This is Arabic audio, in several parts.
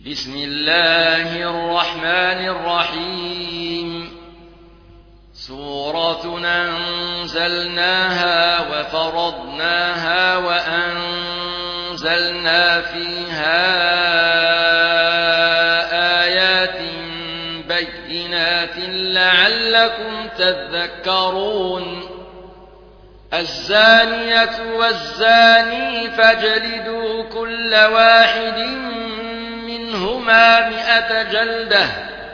بسم الله الرحمن الرحيم سورة أنزلناها وفرضناها وأنزلنا فيها آيات بينات لعلكم تذكرون الزانية والزاني فاجلدوا كل واحد منهما 100 جلدة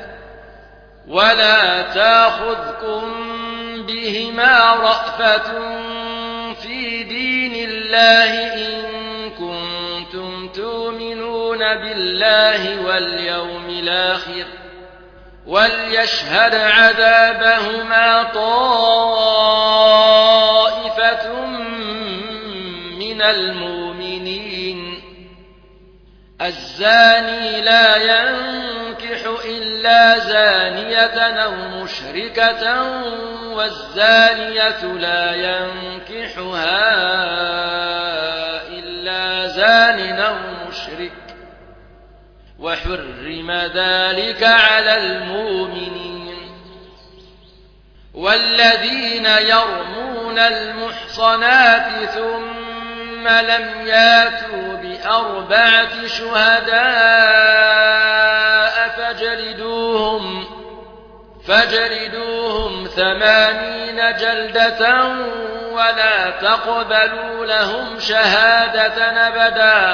ولا تأخذكم بهما رأفة في دين الله إن كنتم تؤمنون بالله واليوم الآخر وليشهد عذابهما طائفة من المؤمنين الزاني لا ينكح إلا زانية أو مشركة والزانية لا ينكحها إلا زان أو مشرك وحرم ذلك على المؤمنين والذين يرمون المحصنات ثم لم ياتوا ب4 شهداء فاجلدوهم 80 جلدة ولا تقبلوا لهم شهادة أبدا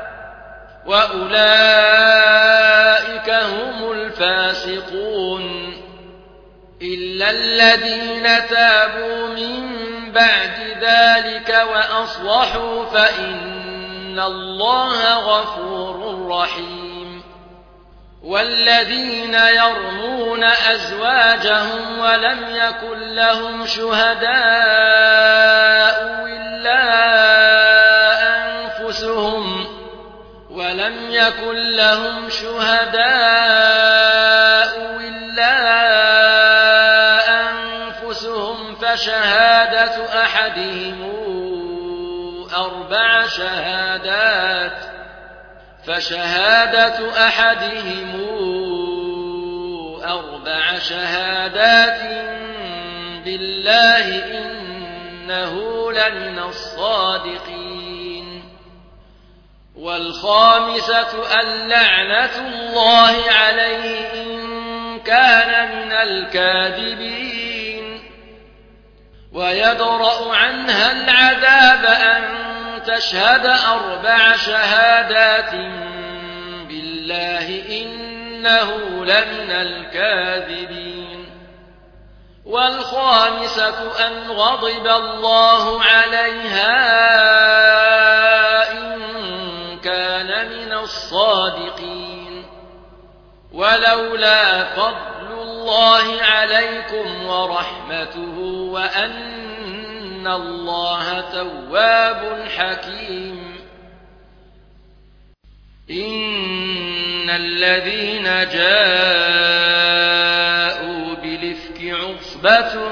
وأولئك هم الفاسقون إلا الذين تابوا من بعد ذلك وأصلحوا فإن الله غفور رحيم والذين يرمون أزواجهم ولم يكن لهم شهداء إلا أنفسهم فشهادة أحدهم 4 شهادات بالله إنه لمن الصادقين والخامسة اللعنة الله عليه إن كان من الكاذبين ويدرأ عنها العذاب أن تشهد 4 شهادات بالله إنه لمن الكاذبين والخامسة أن غضب الله عليها إن كان من الصادقين ولولا فضل الله عليكم ورحمته وأن الله تواب حكيم إن الذين جاءوا بالإفك عصبة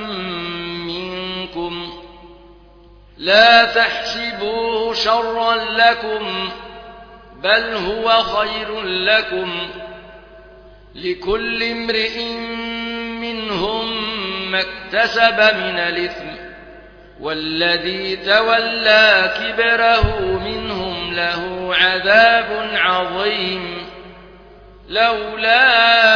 منكم لا تحسبوه شرا لكم بل هو خير لكم لكل امرئ منهم ما اكتسب من الإثم والذي تولى كبره منهم له عذاب عظيم لولا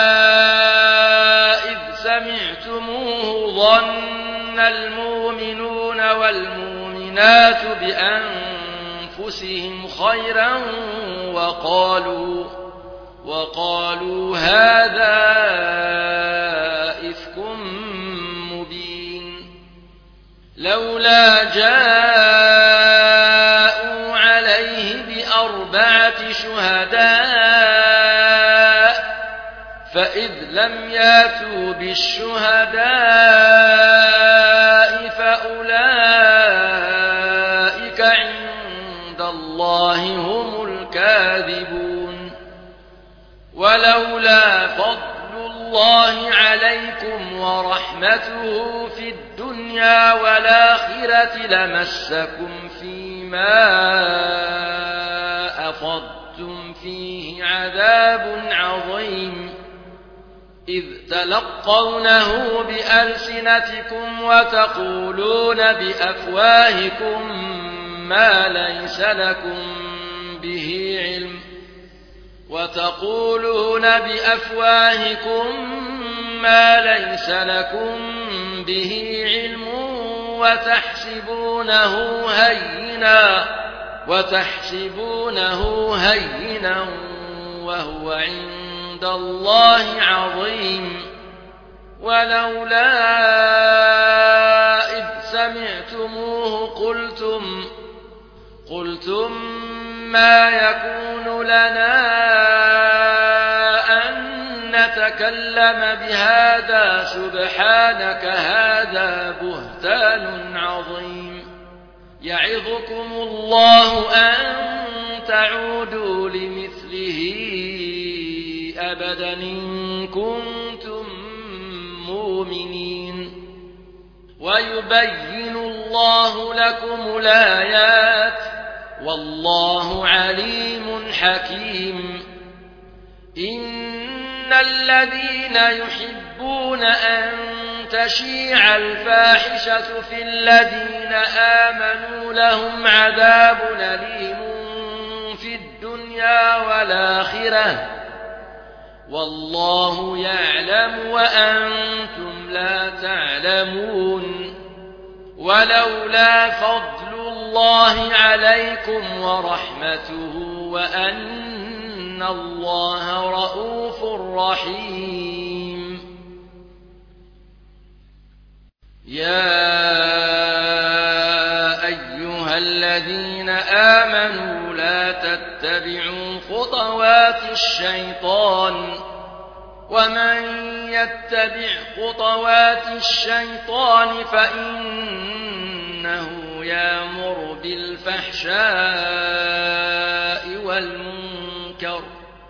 إذ سمعتموه ظن المؤمنون والمؤمنات بأنفسهم خيرا وقالوا هذا إفك مبين لولا جاءوا عليه ب4 شهداء فإذ لم ياتوا بالشهداء فأولئك عند الله هم الكاذبون ولولا فضل الله عليكم ورحمته في الدنيا والآخرة لمسكم فيما أفضتم فيه عذاب عظيم إذ تلقونه بألسنتكم وتقولون بأفواهكم ما ليس لكم به علم وتحسبونه هينا وهو عند الله عظيم ولولا إذ سمعتموه قلتم ما يكون لنا أن نتكلم بهذا سبحانك هذا بهتان عظيم يعظكم الله أن تعودوا لمثله أبدا إن كنتم مؤمنين ويبين الله لكم الآيات والله عليم حكيم إن الذين يحبون أن تشيع الفاحشة في الذين آمنوا لهم عذاب أليم في الدنيا والآخرة والله يعلم وأنتم لا تعلمون ولولا فضل الله عليكم ورحمته وأن الله رءوف رحيم يا أيها الذين آمنوا لا تتبعوا خطوات الشيطان ومن يتبع خطوات الشيطان فإنه يأمر بالفحشاء والمنكر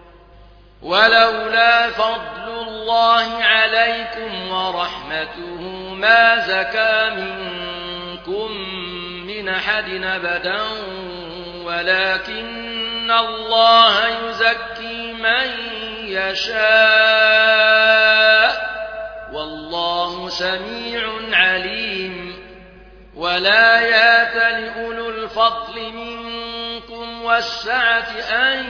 ولولا فضل الله عليكم ورحمته ما زكى منكم من أحد أبدا ولكن الله يزكي من يشاء والله سميع عليم ولا يأت لأولو الفضل منكم والسعة أن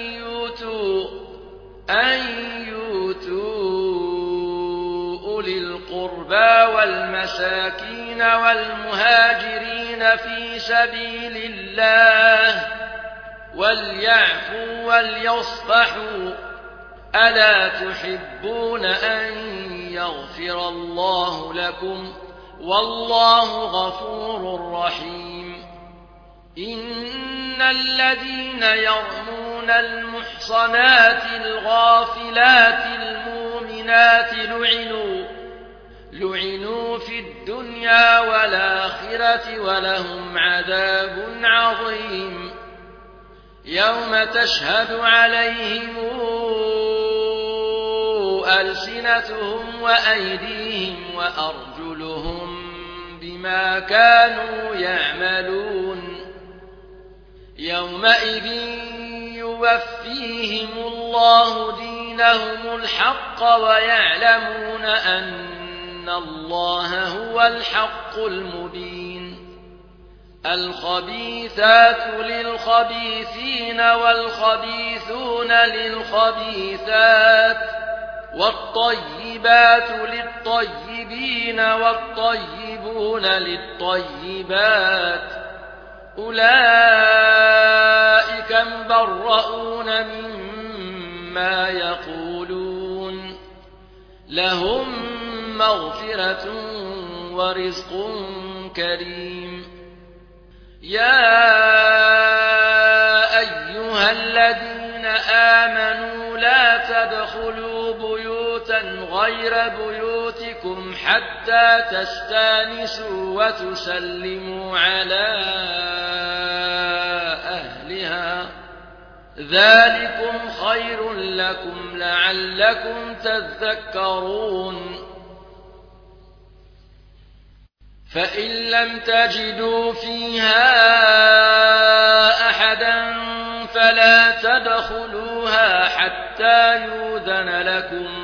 يؤتوا أولي القربى والمساكين والمهاجرين في سبيل الله وليعفوا وليصفحوا ألا تحبون أن يغفر الله لكم والله غفور رحيم إن الذين يرمون المحصنات الغافلات المؤمنات لعنوا في الدنيا والآخرة ولهم عذاب عظيم يوم تشهد عليهم ألسنتهم وأيديهم وأرجلهم بما كانوا يعملون يومئذ يوفيهم الله دينهم الحق ويعلمون أن الله هو الحق المبين الخبيثات للخبيثين والخبيثون للخبيثات والطيبات للطيبين والطيبون للطيبات أولئك مبرؤون مما يقولون لهم مغفرة ورزق كريم يا أيها الذين آمنوا لا تدخلوا بيوتا غير بيوتكم حتى تستانسوا وتسلموا على أهلها ذلكم خير لكم لعلكم تذكرون فإن لم تجدوا فيها أحدا فلا تدخلوها حتى يؤذن لكم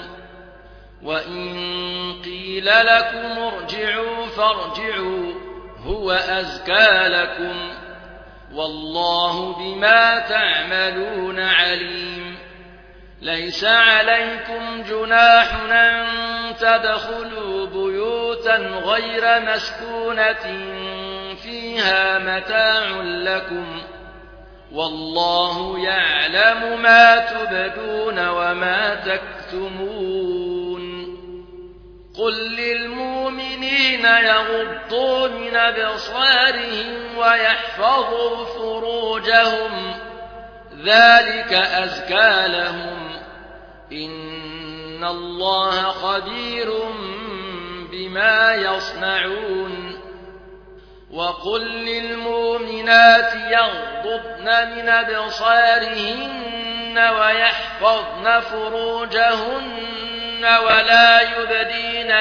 وإن قيل لكم ارجعوا فارجعوا هو أزكى لكم والله بما تعملون عليم ليس عليكم جناح أن تدخلوا بيوتا غير مسكونة فيها متاع لكم والله يعلم ما تبدون وما تكتمون قل للمؤمنين يغضوا من أبصارهم ويحفظوا فروجهم ذلك أزكى لهم إن الله خبير بما يصنعون وقل للمؤمنات يغضضن من أبصارهن ويحفظن فروجهن ولا يبدين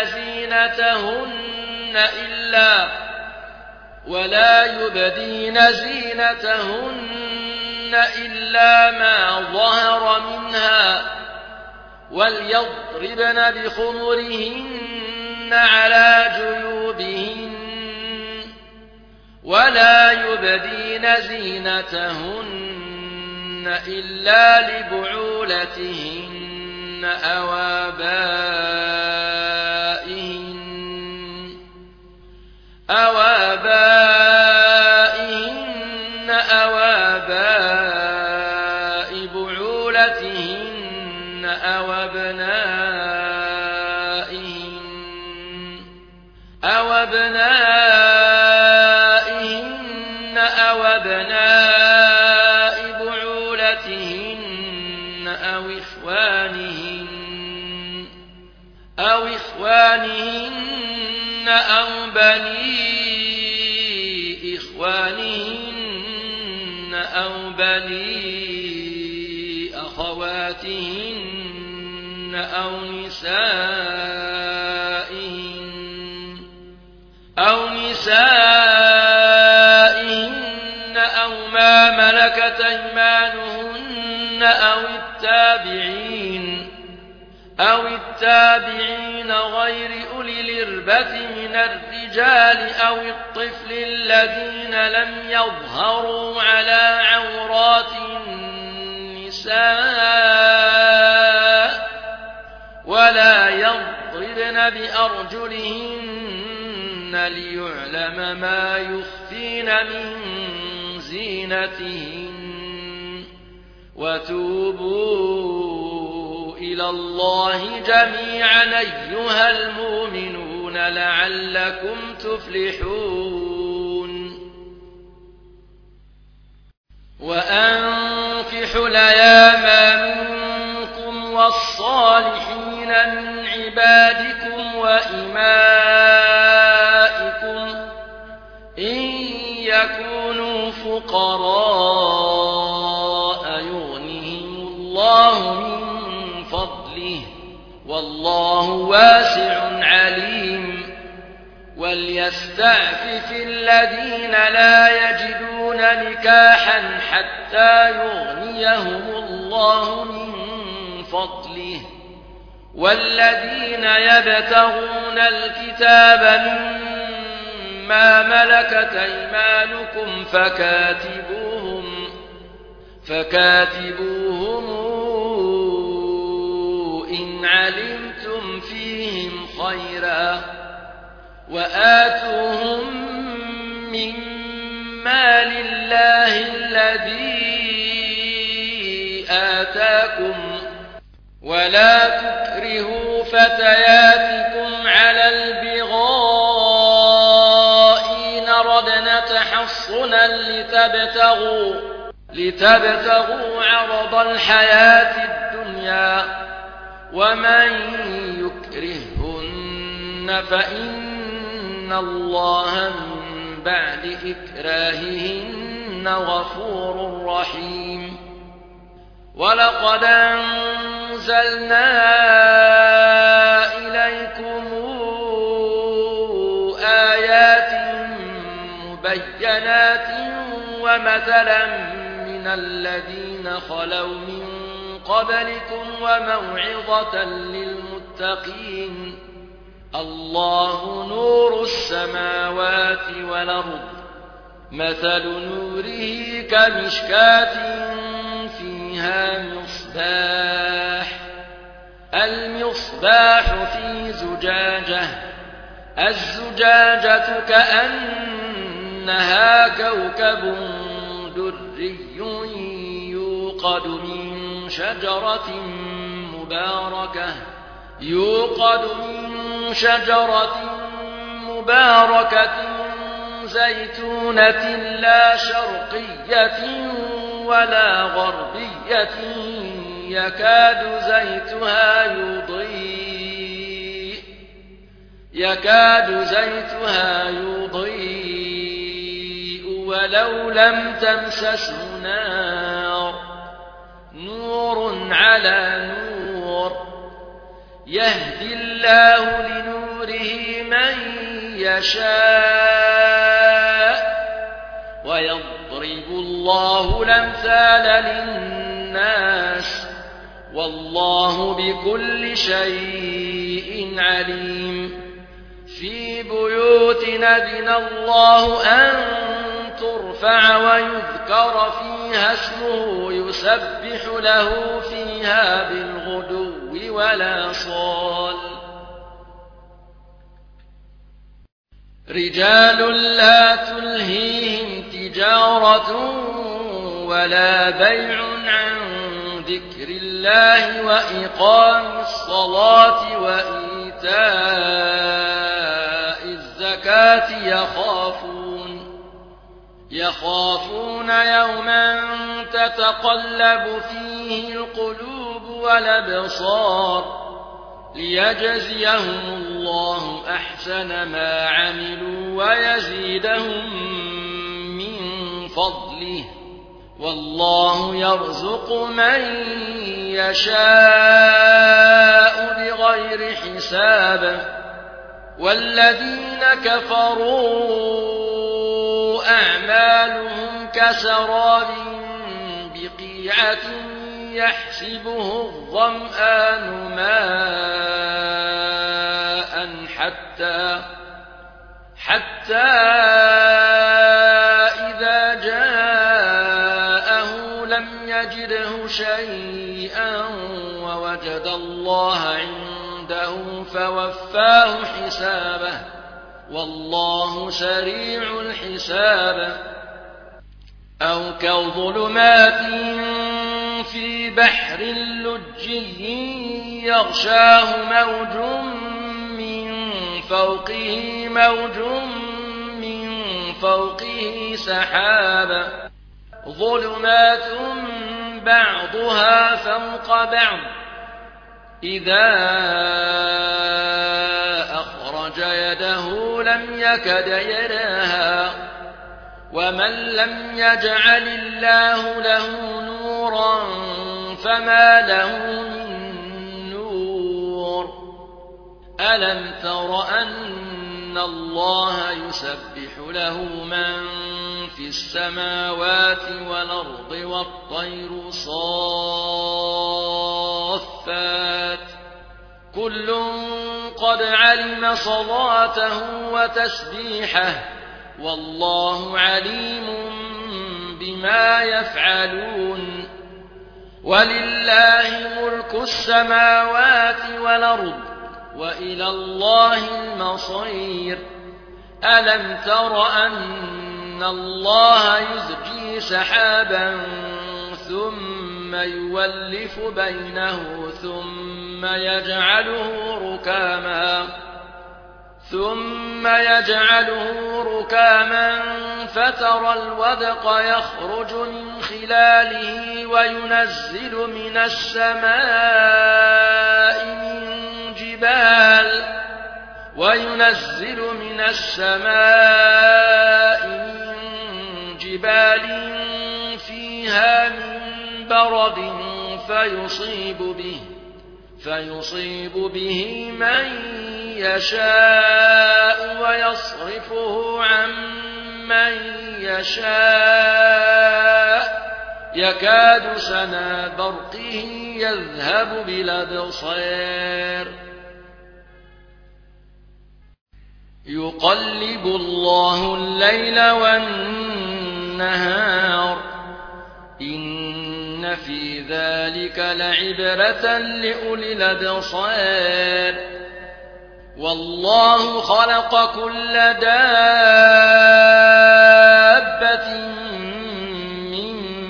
زينتهن إلا ما ظهر منها وليضربن بخمرهن على جيوبهن ولا يبدين زينتهن إلا لبعولتهن أو آبائهن أو آباء بعولتهن أو أبنائهن أو أبناء بعولتهن أو إخوانهن أو بني إخوانهن أو بني أخواتهن أو نسائهن أو ما ملكت أيمانهن أو التابعين غير أولي الإربة من الرجال أو الطفل الذين لم يظهروا على عورات النساء ولا يضربن بأرجلهن ليعلم ما يخفين من زينتهن وتوبوا إلى الله جميعا أيها المؤمنون لعلكم تفلحون وأنكحوا الأيام منكم والصالحين من عبادكم وإمائكم إن يكونوا فقراء يغنهم الله من فضله والله واسع عليم وليستعفف الذين لا يجدون نكاحا حتى يغنيهم الله من فضله والذين يبتغون الكتاب مما ملكت أيمانكم فكاتبوهم إن علمتم فيهم خيرا وآتوهم مما لله الذي آتاكم ولا تكرهوا فتياتكم على البغاء إن أردنا تحصنا لتبتغوا عرض الحياة الدنيا ومن يكرهن فإن الله من بعد إكراههن غفور رحيم ولقد أنزلنا إليكم آيات مبينات ومثلا من من الذين خلوا من قبلكم وموعظة للمتقين الله نور السماوات والأرض مثل نوره كمشكاة فيها مصباح المصباح في زجاجة الزجاجة كأنها كوكب دري يوقد من شجرة مباركة زيتونة لا شرقية ولا غربية يكاد زيتها يضيء ولو لم تمسسه نور على نور يهدي الله لنوره من يشاء ويضرب الله الأمثال للناس والله بكل شيء عليم في بيوت أذن الله أن ترفع ويذكر فيها اسمه يسبح له فيها بالغدو والآصال رجال لا تلهيهم تجارة ولا بيع عن ذكر الله وإقام الصلاة وإيتاء الزكاة يخافون يوما تتقلب فيه القلوب والأبصار ليجزيهم الله أحسن ما عملوا ويزيدهم من فضله والله يرزق من يشاء بغير حساب والذين كفروا أعمالهم كسراب بقيعة يحسبه الظمآن ماء حتى إذا جاءه لم يجده شيئا ووجد الله عنده فوفاه حسابه والله سريع الحساب أو كظلمات في بحر لجي يغشاه موج من فوقه سحاب ظلمات بعضها فوق بعض إذا أخرج يده لم يكد يراها ومن لم يجعل الله له نورا فما له من نور ألم تر أن الله يسبح له من في السماوات والأرض والطير صافات كل قد علم صلاته وتسبيحه والله عليم بما يفعلون ولله ملك السماوات والأرض وإلى الله المصير ألم تر أن الله يزجي سحابا ثم يولف بينه ثم يجعله ركاما فترى الودق يخرج من خلاله وينزل من السماء من جبال فيها من برد فيصيب به من يشاء ويصرفه عن من يشاء يكاد سنا برقه يذهب بالأبصار يقلب الله الليل والنهار إن في ذلك لعبرة لأولي الأبصار والله خلق كل دابة من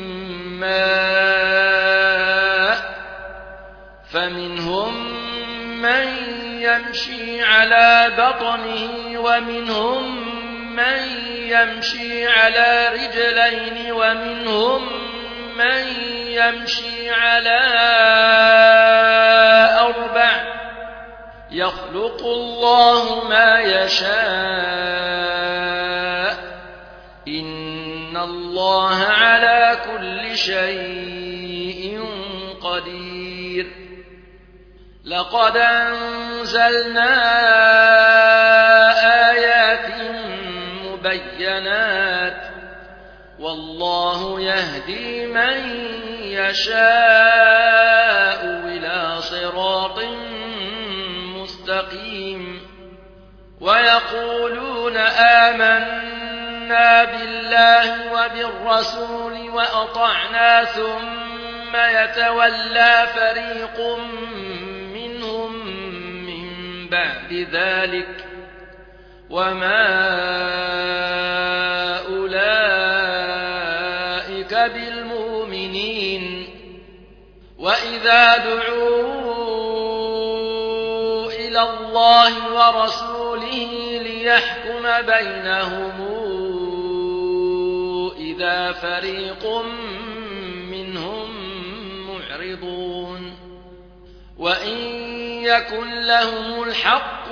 ماء فمنهم من يمشي على بطنه ومنهم من يمشي على رجلين ومنهم من يمشي على أربع يخلق الله ما يشاء إن الله على كل شيء قدير لقد أنزلنا آيات مبينات والله يهدي من يشاء إلى صراط مستقيم ويقولون آمنا بالله وبالرسول وأطعنا ثم يتولى فريق منهم من بعد ذلك وما أولئك بالمؤمنين وإذا دعوا إلى الله ورسوله ليحكم بينهم إذا فريق منهم معرضون وإن يكن لهم الحق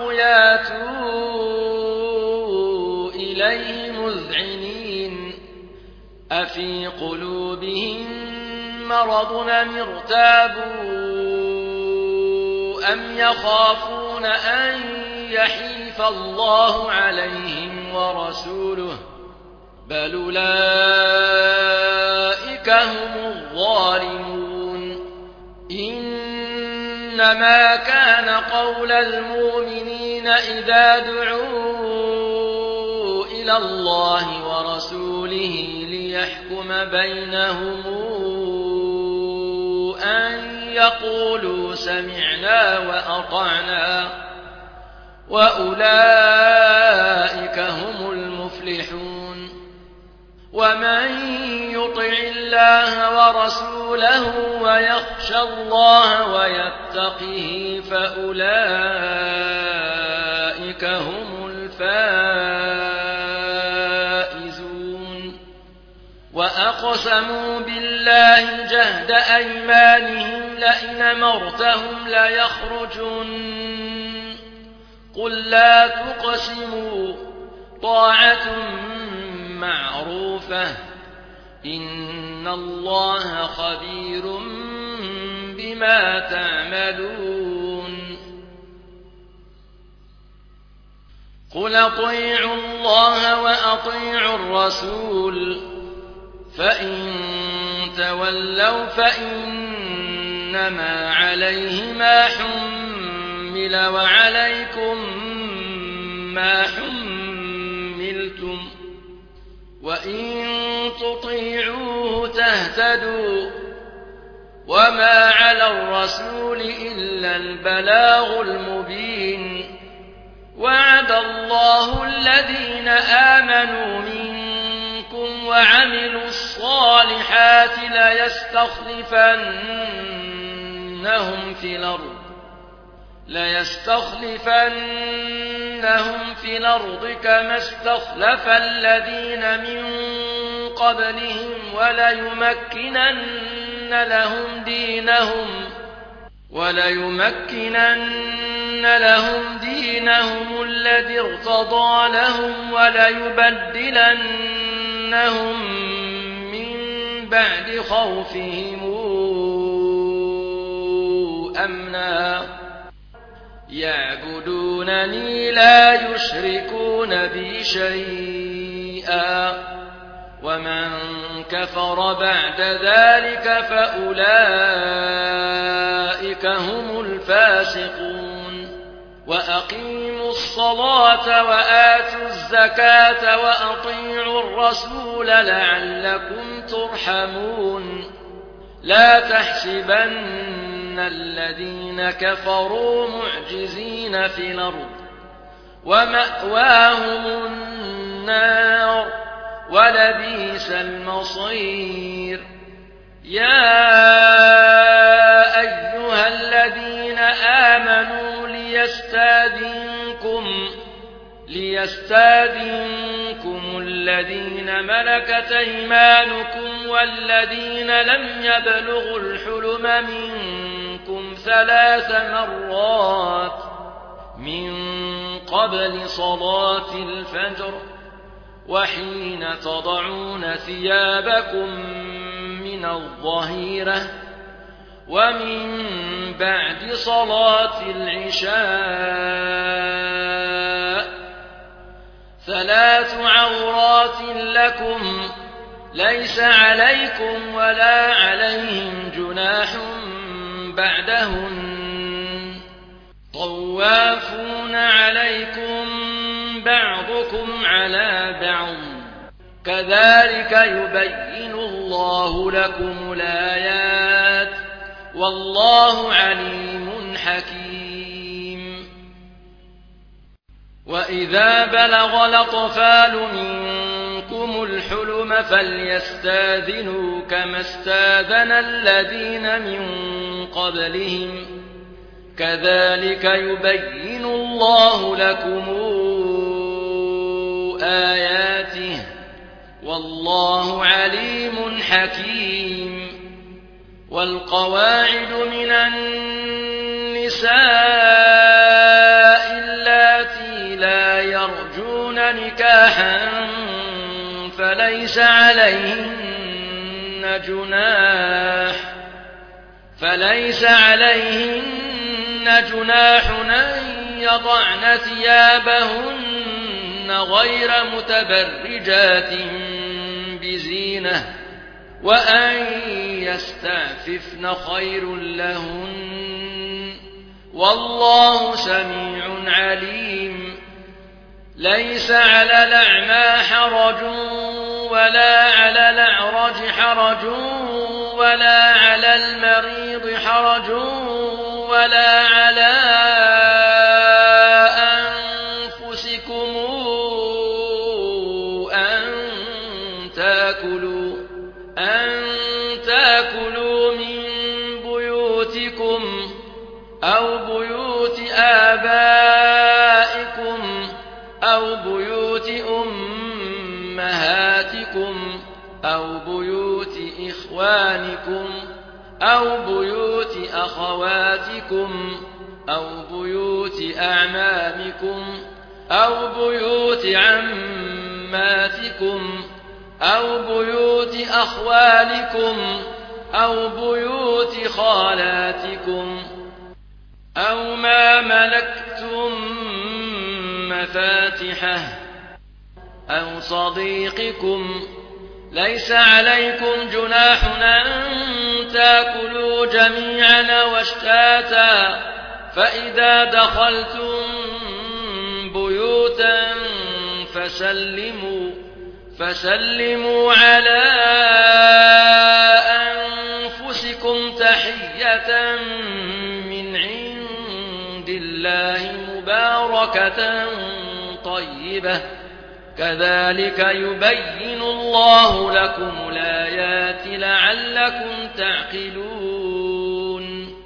ياتوا إليه مذعنين أفي قلوبهم مرض أم ارتابوا أم يخافون أن يحيف الله عليهم ورسوله بل أولئك هم الظالمون إنما كان قول المؤمنين إذا دعوا إلى الله ورسوله ليحكم بينهم أن يقولوا سمعنا وأطعنا وأولئك هم المفلحون ومن يطع الله ورسوله ويخشى الله ويتقه فأولئك هم الفائزون وأقسموا بالله جهد أيمانهم لئن أمرتهم ليخرجن قل لا تقسموا طاعة معروفة إن الله خبير بما تعملون قل أطيعوا الله وأطيعوا الرسول فإن تولوا فإنما عليه ما حمل وعليكم ما حملتم وإن تطيعوه تهتدوا وما على الرسول إلا البلاغ المبين وعد الله الذين آمنوا منكم وعملوا الصالحات ليستخلفنهم في الأرض كما استخلف الذين من قبلهم وليمكنن لهم دينهم الذي ارتضى لهم وليبدلنهم من بعد خوفهم أمنا يعبدونني لا يشركون بي شيئا ومن كفر بعد ذلك فأولئك هم الفاسقون وأقيموا الصلاة وآتوا الزكاة وأطيعوا الرسول لعلكم ترحمون لا تحسبن الذين كفروا معجزين في الأرض ومأواهم النار ولبئس المصير يا أيها الذين آمنوا ليستاذنكم الذين ملكت أيمانكم والذين لم يبلغوا الحلم منكم 3 مرات من قبل صلاة الفجر وحين تضعون ثيابكم من الظهيرة ومن بعد صلاة العشاء 3 عورات لكم ليس عليكم ولا عليهم جناح بعدهن طوافون عليكم بعضكم على بعض كذلك يبين الله لكم الآيات والله عليم حكيم وإذا بلغ الأطفال منكم الحلم فليستاذنوا كما استاذن الذين من قبلهم كذلك يبين الله لكم آياته والله عليم حكيم والقواعد من النساء اللاتي لا يرجون نكاحا فليس عليهن جناح أن يضعن ثيابهن غير متبرجات بزينة وأن يستعففن خير لهن والله سميع عليم ليس على الأعمى حرج ولا على الأعرج حرج ولا على المريض حرج ولا على أنفسكم أن تاكلوا من بيوتكم أو بيوت آبائكم أو بيوت أمهاتكم أو بيوت إخوانكم أو بيوت أخواتكم أو بيوت أعمامكم أو بيوت عماتكم أو بيوت أخوالكم أو بيوت خالاتكم أو ما ملكتم مفاتحه أو صديقكم ليس عليكم جناح أن تاكلوا جميعا واشتاتا فإذا دخلتم بيوتا فسلموا على أنفسكم تحية من عند الله مباركة طيبة كذلك يبين الله لكم الآيات لعلكم تعقلون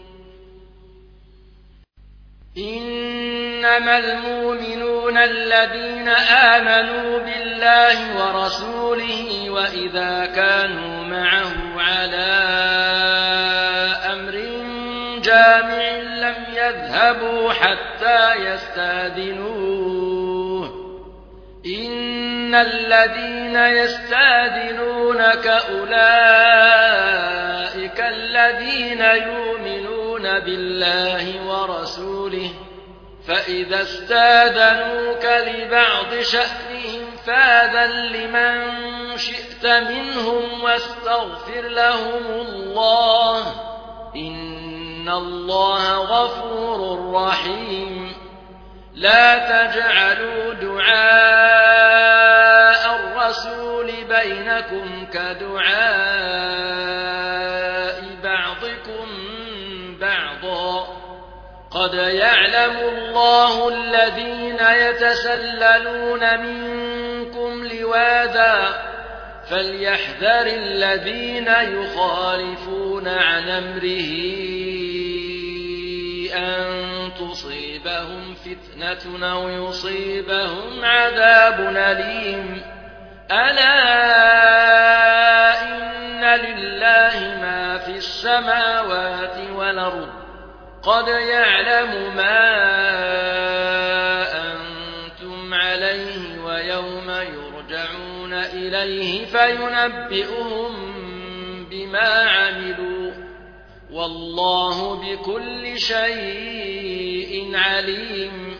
إنما المؤمنون الذين آمنوا بالله ورسوله وإذا كانوا معه على أمر جامع لم يذهبوا حتى يستأذنوه إن الذين يستأذنونك أولئك الذين يؤمنون بالله ورسوله فإذا استاذنوك لبعض شأنهم فاذن لمن شئت منهم واستغفر لهم الله إن الله غفور رحيم لا تجعلوا دعاء الرسول بينكم كدعاء بعضكم بعضا قد يعلم الله الذين يتسللون منكم لواذا فليحذر الذين يخالفون عن أمره أن تصيبهم فتنة أو يصيبهم عذاب أليم ألا إن لله ما في السماوات والأرض قد يعلم ما أنتم عليه ويوم يرجعون إليه فينبئهم بما عملوا والله بكل شيء عليم